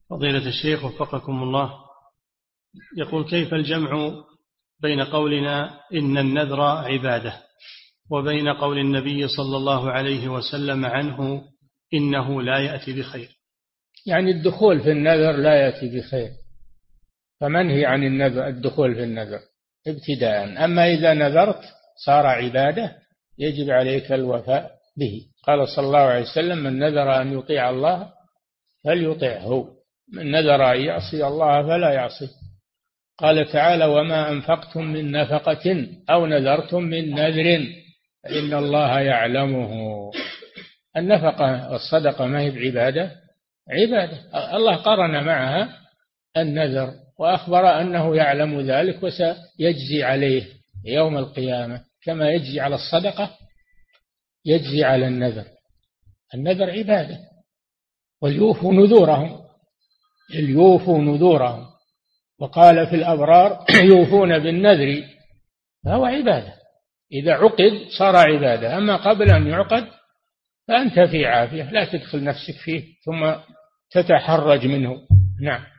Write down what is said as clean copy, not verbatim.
فضيلة الشيخ وفقكم الله، يقول: كيف الجمع بين قولنا إن النذر عبادة وبين قول النبي صلى الله عليه وسلم عنه إنه لا يأتي بخير؟ يعني الدخول في النذر لا يأتي بخير، فمنهي عن النذر الدخول في النذر ابتداء. أما إذا نذرت صار عبادة يجب عليك الوفاء به. قال صلى الله عليه وسلم: من نذر أن يطيع الله فليطعه، من نذر أن يعصي الله فلا يعصيه. قال تعالى: وما أنفقتم من نفقة أو نذرتم من نذر فإن الله يعلمه. النفقة والصدقة ما هي بعبادة؟ عبادة. الله قرن معها النذر وأخبر أنه يعلم ذلك وسيجزي عليه يوم القيامة، كما يجزي على الصدقة يجزي على النذر. النذر عبادة. وليوفوا نذورهم، وقال في الأبرار: يوفون بالنذر، فهو عبادة. إذا عقد صار عبادة، أما قبل أن يعقد فأنت في عافية، لا تدخل نفسك فيه ثم تتحرج منه. نعم.